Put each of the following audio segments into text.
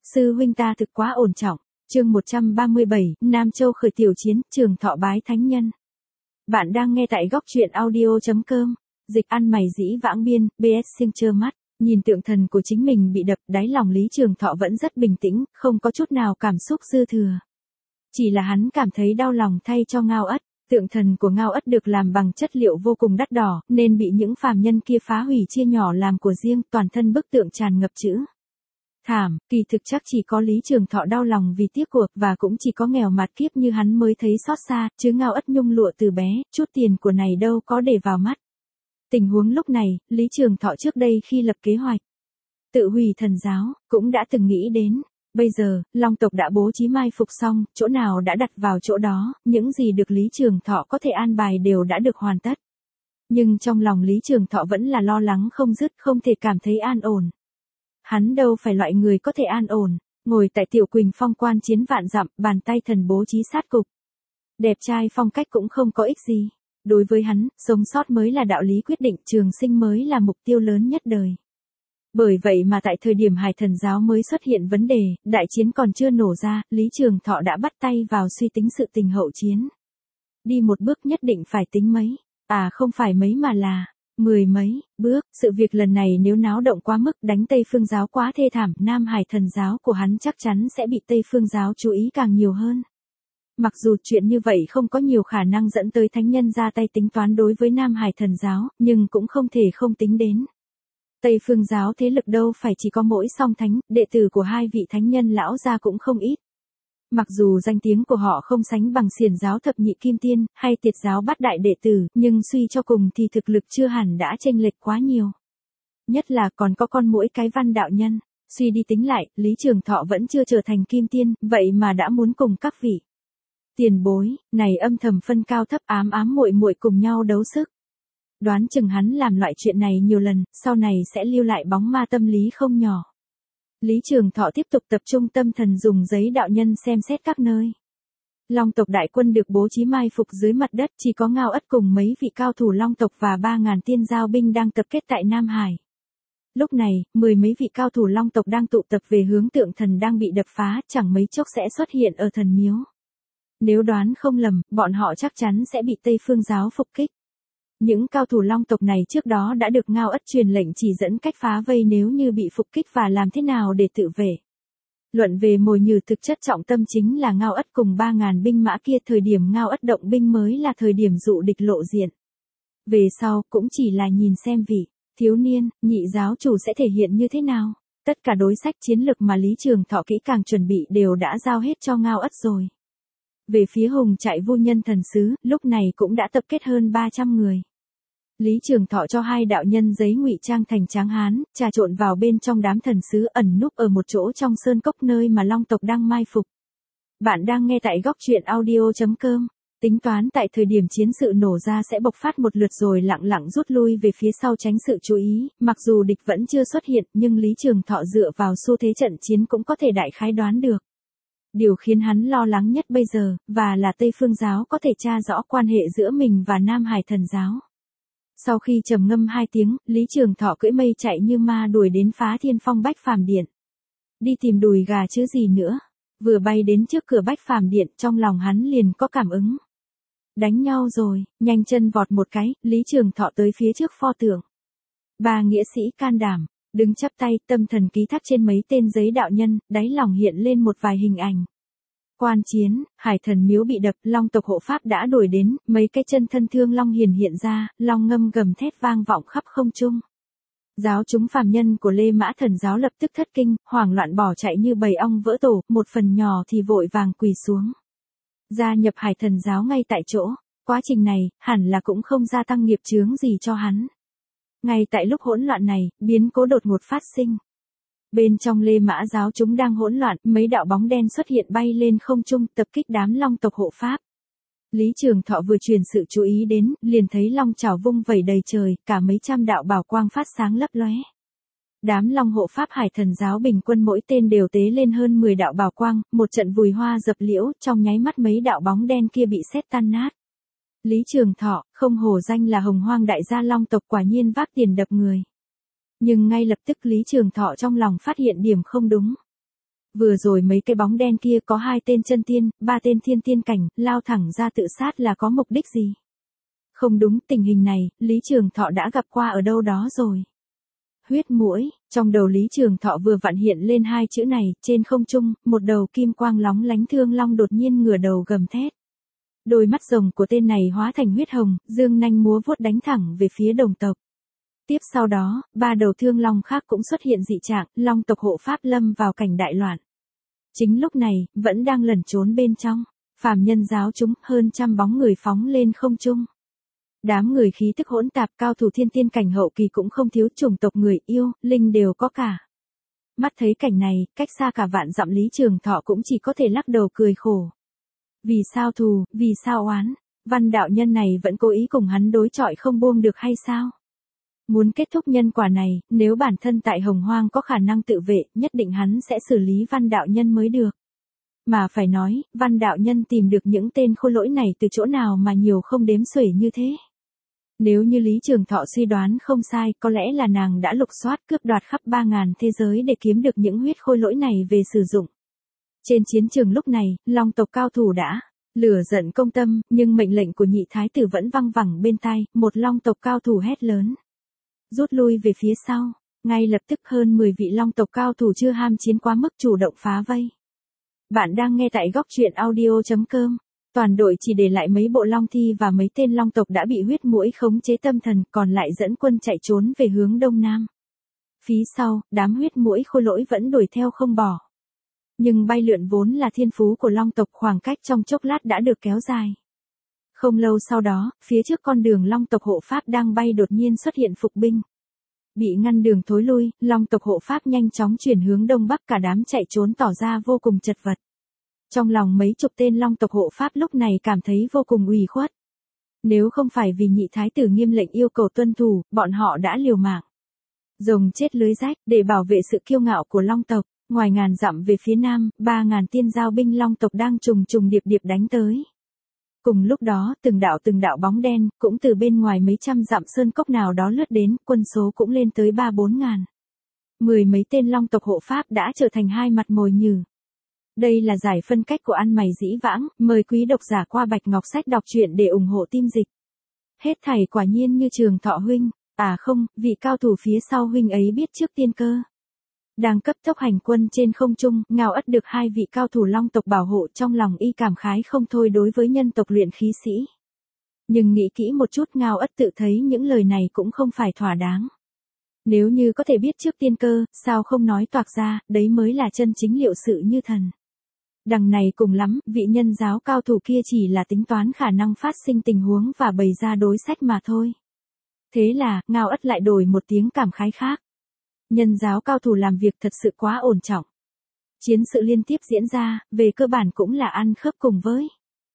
Sư huynh ta thực quá ổn trọng. Chương 137, Nam Châu khởi tiểu chiến, Trường Thọ bái thánh nhân. Bạn đang nghe tại góc truyện audio.com. Dịch ăn mày dĩ vãng biên, BS siêng trơ mắt, nhìn tượng thần của chính mình bị đập, đáy lòng Lý Trường Thọ vẫn rất bình tĩnh, không có chút nào cảm xúc dư thừa. Chỉ là hắn cảm thấy đau lòng thay cho Ngao Ất. Tượng thần của Ngao Ất được làm bằng chất liệu vô cùng đắt đỏ, nên bị những phàm nhân kia phá hủy chia nhỏ làm của riêng, toàn thân bức tượng tràn ngập chữ thảm. Kỳ thực chắc chỉ có Lý Trường Thọ đau lòng vì tiếc cuộc, và cũng chỉ có nghèo mạt kiếp như hắn mới thấy xót xa, chứ Ngao Ất nhung lụa từ bé, chút tiền của này đâu có để vào mắt. Tình huống lúc này, Lý Trường Thọ trước đây khi lập kế hoạch tự hủy thần giáo, cũng đã từng nghĩ đến. Bây giờ, Long tộc đã bố trí mai phục xong, chỗ nào đã đặt vào chỗ đó, những gì được Lý Trường Thọ có thể an bài đều đã được hoàn tất. Nhưng trong lòng Lý Trường Thọ vẫn là lo lắng không dứt, không thể cảm thấy an ổn. Hắn đâu phải loại người có thể an ổn, ngồi tại Tiểu Quỳnh Phong quan chiến vạn dặm, bàn tay thần bố trí sát cục. Đẹp trai phong cách cũng không có ích gì. Đối với hắn, sống sót mới là đạo lý quyết định, trường sinh mới là mục tiêu lớn nhất đời. Bởi vậy mà tại thời điểm Hải Thần giáo mới xuất hiện vấn đề, đại chiến còn chưa nổ ra, Lý Trường Thọ đã bắt tay vào suy tính sự tình hậu chiến. Đi một bước nhất định phải tính mấy, không phải mấy mà là 10 mấy bước. Sự việc lần này nếu náo động quá mức, đánh Tây Phương giáo quá thê thảm, Nam Hải Thần giáo của hắn chắc chắn sẽ bị Tây Phương giáo chú ý càng nhiều hơn. Mặc dù chuyện như vậy không có nhiều khả năng dẫn tới thánh nhân ra tay tính toán đối với Nam Hải Thần giáo, nhưng cũng không thể không tính đến. Tây Phương giáo thế lực đâu phải chỉ có mỗi Song Thánh, đệ tử của hai vị thánh nhân lão gia cũng không ít. Mặc dù danh tiếng của họ không sánh bằng Xiển giáo thập nhị kim tiên, hay Tiệt giáo bát đại đệ tử, nhưng suy cho cùng thì thực lực chưa hẳn đã chênh lệch quá nhiều. Nhất là còn có con muỗi cái Văn đạo nhân, suy đi tính lại, Lý Trường Thọ vẫn chưa trở thành kim tiên, vậy mà đã muốn cùng các vị tiền bối này âm thầm phân cao thấp, ám muội muội cùng nhau đấu sức. Đoán chừng hắn làm loại chuyện này nhiều lần, sau này sẽ lưu lại bóng ma tâm lý không nhỏ. Lý Trường Thọ tiếp tục tập trung tâm thần dùng giấy đạo nhân xem xét các nơi. Long tộc đại quân được bố trí mai phục dưới mặt đất, chỉ có Ngao Ất cùng mấy vị cao thủ Long tộc và 3.000 tiên giao binh đang tập kết tại Nam Hải. Lúc này, 10 mấy vị cao thủ Long tộc đang tụ tập về hướng tượng thần đang bị đập phá, chẳng mấy chốc sẽ xuất hiện ở thần miếu. Nếu đoán không lầm, bọn họ chắc chắn sẽ bị Tây Phương giáo phục kích. Những cao thủ Long tộc này trước đó đã được Ngao Ất truyền lệnh chỉ dẫn cách phá vây nếu như bị phục kích và làm thế nào để tự vệ. Luận về mồi nhử, thực chất trọng tâm chính là Ngao Ất cùng 3.000 binh mã kia, thời điểm Ngao Ất động binh mới là thời điểm dụ địch lộ diện. Về sau, cũng chỉ là nhìn xem vị thiếu niên, nhị giáo chủ sẽ thể hiện như thế nào. Tất cả đối sách chiến lược mà Lý Trường Thọ kỹ càng chuẩn bị đều đã giao hết cho Ngao Ất rồi. Về phía Hùng Trại Vu Nhân Thần Sứ, lúc này cũng đã tập kết hơn 300 người. Lý Trường Thọ cho hai đạo nhân giấy ngụy trang thành tráng hán, trà trộn vào bên trong đám thần sứ, ẩn núp ở một chỗ trong sơn cốc nơi mà Long tộc đang mai phục. Bạn đang nghe tại góc truyện audio.com. Tính toán tại thời điểm chiến sự nổ ra sẽ bộc phát một lượt rồi lặng lặng rút lui về phía sau tránh sự chú ý, mặc dù địch vẫn chưa xuất hiện, nhưng Lý Trường Thọ dựa vào xu thế trận chiến cũng có thể đại khái đoán được. Điều khiến hắn lo lắng nhất bây giờ, và là Tây Phương giáo có thể tra rõ quan hệ giữa mình và Nam Hải Thần giáo. Sau khi trầm ngâm 2 tiếng, Lý Trường Thọ cưỡi mây chạy như ma đuổi đến Phá Thiên Phong Bách Phàm Điện. Đi tìm đùi gà chứ gì nữa. Vừa bay đến trước cửa Bách Phàm Điện, trong lòng hắn liền có cảm ứng. Đánh nhau rồi, nhanh chân vọt một cái, Lý Trường Thọ tới phía trước pho tượng. 3 nghĩa sĩ can đảm, đứng chắp tay, tâm thần ký thác trên mấy tên giấy đạo nhân, đáy lòng hiện lên một vài hình ảnh. Quan chiến, Hải Thần miếu bị đập, Long tộc hộ pháp đã đuổi đến, mấy cái chân thân thương long hiện ra, long ngâm gầm thét vang vọng khắp không trung. Giáo chúng phàm nhân của Lê Mã Thần giáo lập tức thất kinh, hoảng loạn bỏ chạy như bầy ong vỡ tổ, một phần nhỏ thì vội vàng quỳ xuống. Gia nhập Hải Thần giáo ngay tại chỗ, quá trình này, hẳn là cũng không gia tăng nghiệp chướng gì cho hắn. Ngay tại lúc hỗn loạn này, biến cố đột ngột phát sinh. Bên trong Lê Mã giáo chúng đang hỗn loạn, mấy đạo bóng đen xuất hiện bay lên không trung, tập kích đám Long tộc hộ pháp. Lý Trường Thọ vừa truyền sự chú ý đến, liền thấy long chảo vung vẩy đầy trời, cả mấy trăm đạo bảo quang phát sáng lấp lóe. Đám Long hộ pháp Hải Thần giáo bình quân mỗi tên đều tế lên hơn 10 đạo bảo quang, một trận vùi hoa dập liễu, trong nháy mắt mấy đạo bóng đen kia bị sét tan nát. Lý Trường Thọ, không hổ danh là Hồng Hoang đại gia Long tộc, quả nhiên vác tiền đập người. Nhưng ngay lập tức Lý Trường Thọ trong lòng phát hiện điểm không đúng. Vừa rồi mấy cái bóng đen kia có 2 tên chân tiên, 3 tên thiên tiên cảnh, lao thẳng ra tự sát là có mục đích gì? Không đúng, tình hình này, Lý Trường Thọ đã gặp qua ở đâu đó rồi. Huyết muỗi, trong đầu Lý Trường Thọ vừa vặn hiện lên 2 chữ này, trên không trung, một đầu kim quang lóng lánh thương long đột nhiên ngửa đầu gầm thét. Đôi mắt rồng của tên này hóa thành huyết hồng, dương nanh múa vuốt đánh thẳng về phía đồng tộc. Tiếp sau đó, 3 đầu thương long khác cũng xuất hiện dị trạng, long tộc hộ pháp lâm vào cảnh đại loạn. Chính lúc này, vẫn đang lẩn trốn bên trong, phàm nhân giáo chúng hơn trăm bóng người phóng lên không trung. Đám người khí tức hỗn tạp, cao thủ thiên tiên cảnh hậu kỳ cũng không thiếu, chủng tộc người yêu, linh đều có cả. Mắt thấy cảnh này, cách xa cả vạn dặm Lý Trường Thọ cũng chỉ có thể lắc đầu cười khổ. Vì sao thù, vì sao oán, Văn đạo nhân này vẫn cố ý cùng hắn đối chọi không buông được hay sao? Muốn kết thúc nhân quả này, nếu bản thân tại Hồng Hoang có khả năng tự vệ, nhất định hắn sẽ xử lý Văn đạo nhân mới được. Mà phải nói, Văn đạo nhân tìm được những tên khôi lỗi này từ chỗ nào mà nhiều không đếm xuể như thế. Nếu như Lý Trường Thọ suy đoán không sai, có lẽ là nàng đã lục soát cướp đoạt khắp 3.000 thế giới để kiếm được những huyết khôi lỗi này về sử dụng. Trên chiến trường lúc này, long tộc cao thủ đã lửa giận công tâm, nhưng mệnh lệnh của nhị thái tử vẫn văng vẳng bên tai, một long tộc cao thủ hét lớn. Rút lui về phía sau, ngay lập tức hơn 10 vị long tộc cao thủ chưa ham chiến quá mức chủ động phá vây. Bạn đang nghe tại góc truyện audio.com. Toàn đội chỉ để lại mấy bộ long thi và mấy tên long tộc đã bị huyết muỗi khống chế tâm thần, còn lại dẫn quân chạy trốn về hướng đông nam. Phía sau, đám huyết muỗi khôi lỗi vẫn đuổi theo không bỏ. Nhưng bay lượn vốn là thiên phú của long tộc, khoảng cách trong chốc lát đã được kéo dài. Không lâu sau đó, phía trước con đường long tộc hộ pháp đang bay đột nhiên xuất hiện phục binh. Bị ngăn đường thối lui, long tộc hộ pháp nhanh chóng chuyển hướng đông bắc, cả đám chạy trốn tỏ ra vô cùng chật vật. Trong lòng mấy chục tên long tộc hộ pháp lúc này cảm thấy vô cùng ủy khuất. Nếu không phải vì nhị thái tử nghiêm lệnh yêu cầu tuân thủ, bọn họ đã liều mạng. Rồng chết lưới rách, để bảo vệ sự kiêu ngạo của long tộc, ngoài ngàn dặm về phía nam, 3.000 tiên giao binh long tộc đang trùng trùng điệp điệp đánh tới. Cùng lúc đó, từng đạo bóng đen, cũng từ bên ngoài mấy trăm dặm sơn cốc nào đó lướt đến, quân số cũng lên tới 3-4 ngàn. 10 mấy tên long tộc hộ pháp đã trở thành hai mặt mồi nhử. Đây là giải phân cách của ăn mày dĩ vãng, mời quý độc giả qua Bạch Ngọc Sách đọc truyện để ủng hộ team dịch. Hết thảy quả nhiên như Trường Thọ huynh, à không, vị cao thủ phía sau huynh ấy biết trước tiên cơ. Đang cấp tốc hành quân trên không trung, Ngao Ất được 2 vị cao thủ long tộc bảo hộ, trong lòng y cảm khái không thôi đối với nhân tộc luyện khí sĩ. Nhưng nghĩ kỹ một chút, Ngao Ất tự thấy những lời này cũng không phải thỏa đáng. Nếu như có thể biết trước tiên cơ, sao không nói toạc ra, đấy mới là chân chính liệu sự như thần. Đằng này cùng lắm, vị nhân giáo cao thủ kia chỉ là tính toán khả năng phát sinh tình huống và bày ra đối sách mà thôi. Thế là, Ngao Ất lại đổi một tiếng cảm khái khác. Nhân giáo cao thủ làm việc thật sự quá ổn trọng. Chiến sự liên tiếp diễn ra, về cơ bản cũng là ăn khớp cùng với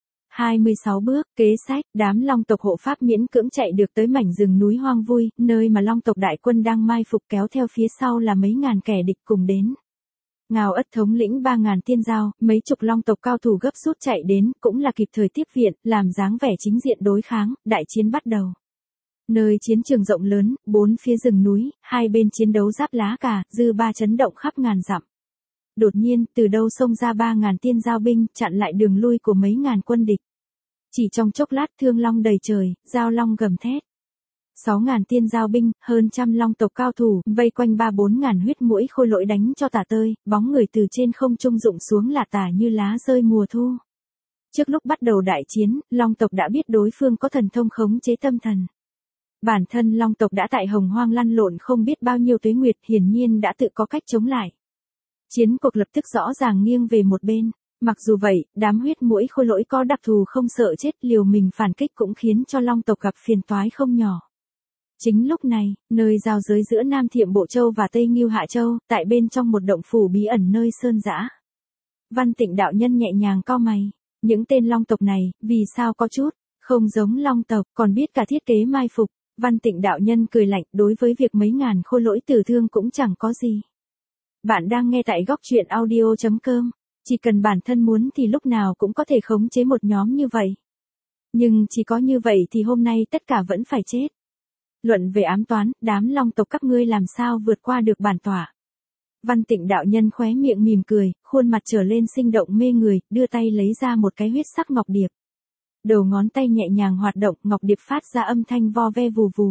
26 bước, kế sách, đám long tộc hộ pháp miễn cưỡng chạy được tới mảnh rừng núi hoang vui, nơi mà long tộc đại quân đang mai phục, kéo theo phía sau là mấy ngàn kẻ địch cùng đến. Ngao Ất thống lĩnh 3.000 tiên giao, mấy chục long tộc cao thủ gấp rút chạy đến, cũng là kịp thời tiếp viện, làm dáng vẻ chính diện đối kháng, đại chiến bắt đầu. Nơi chiến trường rộng lớn, 4 phía rừng núi, hai bên chiến đấu giáp lá cả, dư ba chấn động khắp ngàn dặm. Đột nhiên, từ đâu xông ra 3.000 tiên giao binh, chặn lại đường lui của mấy ngàn quân địch. Chỉ trong chốc lát, thương long đầy trời, giao long gầm thét. 6.000 tiên giao binh, hơn trăm long tộc cao thủ, vây quanh 3-4 ngàn huyết muỗi khôi lỗi đánh cho tả tơi, bóng người từ trên không trung rụng xuống là tả như lá rơi mùa thu. Trước lúc bắt đầu đại chiến, long tộc đã biết đối phương có thần thông khống chế tâm thần. Bản thân long tộc đã tại Hồng Hoang lăn lộn không biết bao nhiêu tuế nguyệt, hiển nhiên đã tự có cách chống lại. Chiến cuộc lập tức rõ ràng nghiêng về một bên. Mặc dù vậy, đám huyết muỗi khôi lỗi có đặc thù không sợ chết, liều mình phản kích cũng khiến cho long tộc gặp phiền toái không nhỏ. Chính lúc này, nơi giao giới giữa Nam Thiệm Bộ Châu và Tây Ngưu Hạ Châu, tại bên trong một động phủ bí ẩn nơi sơn dã. Văn Tịnh đạo nhân nhẹ nhàng cau mày, những tên long tộc này, vì sao có chút không giống long tộc, còn biết cả thiết kế mai phục. Văn Tịnh đạo nhân cười lạnh, đối với việc mấy ngàn khôi lỗi tử thương cũng chẳng có gì. Bạn đang nghe tại góc truyện audio.com, chỉ cần bản thân muốn thì lúc nào cũng có thể khống chế một nhóm như vậy. Nhưng chỉ có như vậy thì hôm nay tất cả vẫn phải chết. Luận về ám toán, đám long tộc các ngươi làm sao vượt qua được bản tỏa. Văn Tịnh đạo nhân khóe miệng mỉm cười, khuôn mặt trở lên sinh động mê người, đưa tay lấy ra một cái huyết sắc ngọc điệp. Đầu ngón tay nhẹ nhàng hoạt động, ngọc điệp phát ra âm thanh vo ve vù vù.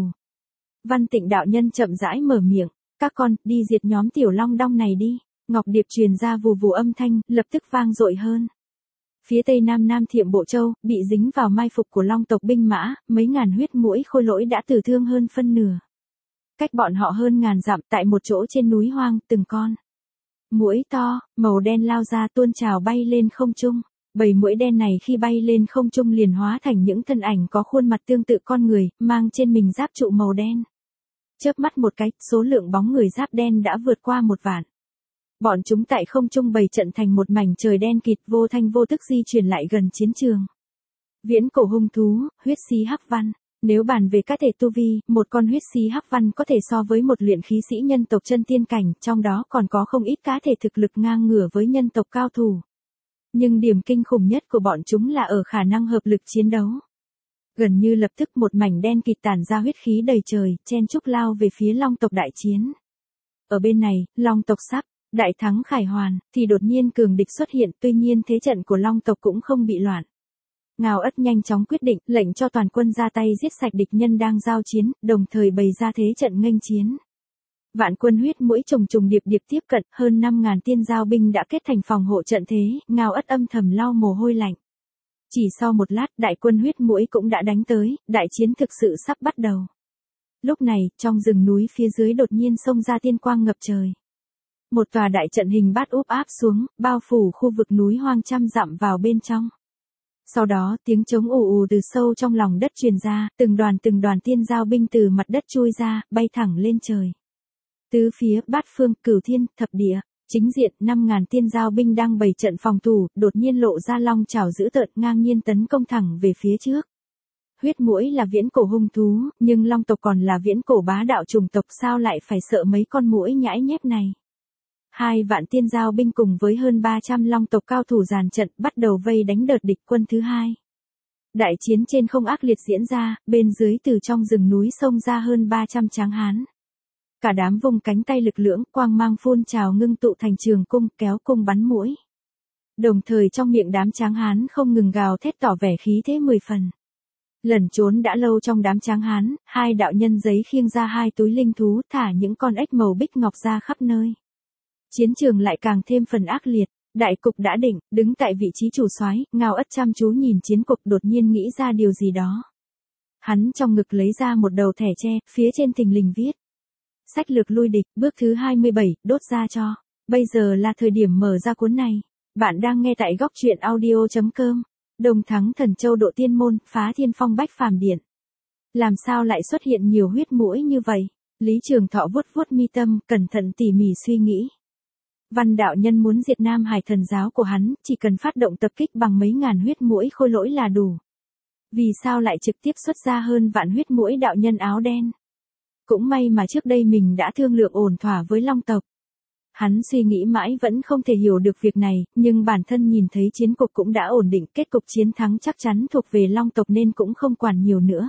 Văn Tịnh đạo nhân chậm rãi mở miệng, các con, đi diệt nhóm tiểu long đong này đi. Ngọc điệp truyền ra vù vù âm thanh, lập tức vang dội hơn. Phía tây nam Nam Thiệm Bộ Châu, bị dính vào mai phục của long tộc binh mã, mấy ngàn huyết muỗi khôi lỗi đã tử thương hơn phân nửa. Cách bọn họ hơn ngàn dặm, tại một chỗ trên núi hoang, từng con muỗi to, màu đen lao ra tuôn trào bay lên không trung. Bầy muỗi đen này khi bay lên không trung liền hóa thành những thân ảnh có khuôn mặt tương tự con người, mang trên mình giáp trụ màu đen. Chớp mắt một cái, số lượng bóng người giáp đen đã vượt qua 1 vạn. Bọn chúng tại không trung bày trận thành một mảnh trời đen kịt, vô thanh vô tức di chuyển lại gần chiến trường. Viễn cổ hung thú, huyết xí hắc văn. Nếu bàn về các thể tu vi, một con huyết xí hắc văn có thể so với một luyện khí sĩ nhân tộc chân tiên cảnh, trong đó còn có không ít cá thể thực lực ngang ngửa với nhân tộc cao thủ. Nhưng điểm kinh khủng nhất của bọn chúng là ở khả năng hợp lực chiến đấu. Gần như lập tức một mảnh đen kịt tản ra huyết khí đầy trời, chen chúc lao về phía long tộc đại chiến. Ở bên này, long tộc sắp đại thắng khải hoàn, thì đột nhiên cường địch xuất hiện, tuy nhiên thế trận của long tộc cũng không bị loạn. Ngao Ất nhanh chóng quyết định, lệnh cho toàn quân ra tay giết sạch địch nhân đang giao chiến, đồng thời bày ra thế trận nghênh chiến. Vạn quân huyết muỗi trùng trùng điệp điệp tiếp cận, hơn 5.000 tiên giao binh đã kết thành phòng hộ trận thế, Ngao Ất âm thầm lau mồ hôi lạnh. Chỉ sau một lát, đại quân huyết muỗi cũng đã đánh tới, đại chiến thực sự sắp bắt đầu. Lúc này, trong rừng núi phía dưới đột nhiên xông ra tiên quang ngập trời. Một tòa đại trận hình bát úp áp xuống, bao phủ khu vực núi hoang trăm dặm vào bên trong. Sau đó, tiếng trống ù ù từ sâu trong lòng đất truyền ra, từng đoàn tiên giao binh từ mặt đất chui ra, bay thẳng lên trời. Tứ phía, bát phương, cửu thiên, thập địa, chính diện, 5.000 tiên giao binh đang bày trận phòng thủ, đột nhiên lộ ra long chảo dữ tợn ngang nhiên tấn công thẳng về phía trước. Huyết muỗi là viễn cổ hung thú, nhưng long tộc còn là viễn cổ bá đạo chủng tộc, sao lại phải sợ mấy con muỗi nhãi nhép này. 2 vạn tiên giao binh cùng với hơn 300 long tộc cao thủ dàn trận bắt đầu vây đánh đợt địch quân thứ hai. Đại chiến trên không ác liệt diễn ra, bên dưới từ trong rừng núi xông ra hơn 300 tráng hán. Cả đám vùng cánh tay lực lưỡng, quang mang phun trào ngưng tụ thành trường cung, kéo cung bắn muỗi. Đồng thời trong miệng đám tráng hán không ngừng gào thét tỏ vẻ khí thế 10 phần. Lẩn trốn đã lâu trong đám tráng hán, 2 đạo nhân giấy khiêng ra 2 túi linh thú, thả những con ếch màu bích ngọc ra khắp nơi. Chiến trường lại càng thêm phần ác liệt, đại cục đã định, đứng tại vị trí chủ soái, Ngao Ất chăm chú nhìn chiến cục, đột nhiên nghĩ ra điều gì đó. Hắn trong ngực lấy ra một đầu thẻ tre, phía trên thình lình viết: sách lược lui địch, bước thứ 27, đốt ra cho. Bây giờ là thời điểm mở ra cuốn này. Bạn đang nghe tại góc truyện audio.com. Đồng thắng Thần Châu độ tiên môn, phá thiên phong bách phàm điện. Làm sao lại xuất hiện nhiều huyết muỗi như vậy? Lý Trường Thọ vuốt vuốt mi tâm, cẩn thận tỉ mỉ suy nghĩ. Văn đạo nhân muốn diệt Nam Hải thần giáo của hắn, chỉ cần phát động tập kích bằng mấy ngàn huyết muỗi khôi lỗi là đủ. Vì sao lại trực tiếp xuất ra hơn vạn huyết muỗi đạo nhân áo đen? Cũng may mà trước đây mình đã thương lượng ổn thỏa với long tộc. Hắn suy nghĩ mãi vẫn không thể hiểu được việc này, nhưng bản thân nhìn thấy chiến cục cũng đã ổn định, kết cục chiến thắng chắc chắn thuộc về long tộc nên cũng không quản nhiều nữa.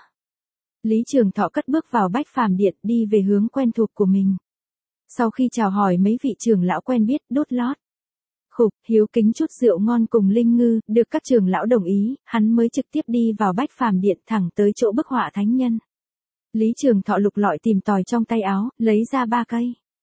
Lý Trường Thọ cất bước vào bách phàm điện, đi về hướng quen thuộc của mình. Sau khi chào hỏi mấy vị trưởng lão quen biết, đốt lót. Khục, hiếu kính chút rượu ngon cùng linh ngư, được các trưởng lão đồng ý, hắn mới trực tiếp đi vào bách phàm điện thẳng tới chỗ bức họa thánh nhân. Lý Trường Thọ lục lọi tìm tòi trong tay áo, lấy ra 3 cây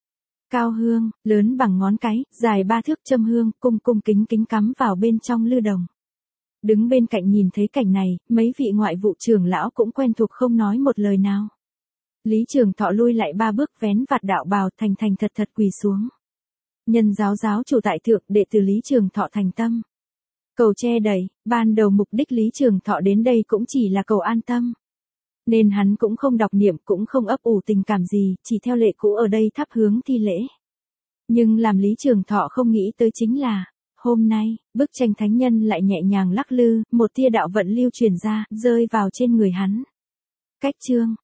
cao hương, lớn bằng ngón cái, dài 3 thước, châm hương, cung cung kính kính cắm vào bên trong lư đồng. Đứng bên cạnh nhìn thấy cảnh này, mấy vị ngoại vụ trưởng lão cũng quen thuộc không nói một lời nào. Lý Trường Thọ lui lại 3 bước, vén vạt đạo bào, thành thật thật quỳ xuống. Nhân giáo giáo chủ tại thượng, đệ tử Lý Trường Thọ thành tâm. Cầu che đậy, ban đầu mục đích Lý Trường Thọ đến đây cũng chỉ là cầu an tâm. Nên hắn cũng không đọc niệm, cũng không ấp ủ tình cảm gì, chỉ theo lệ cũ ở đây thắp hướng thi lễ. Nhưng làm Lý Trường Thọ không nghĩ tới chính là, hôm nay, bức tranh thánh nhân lại nhẹ nhàng lắc lư, một tia đạo vận lưu truyền ra, rơi vào trên người hắn. Cách chương,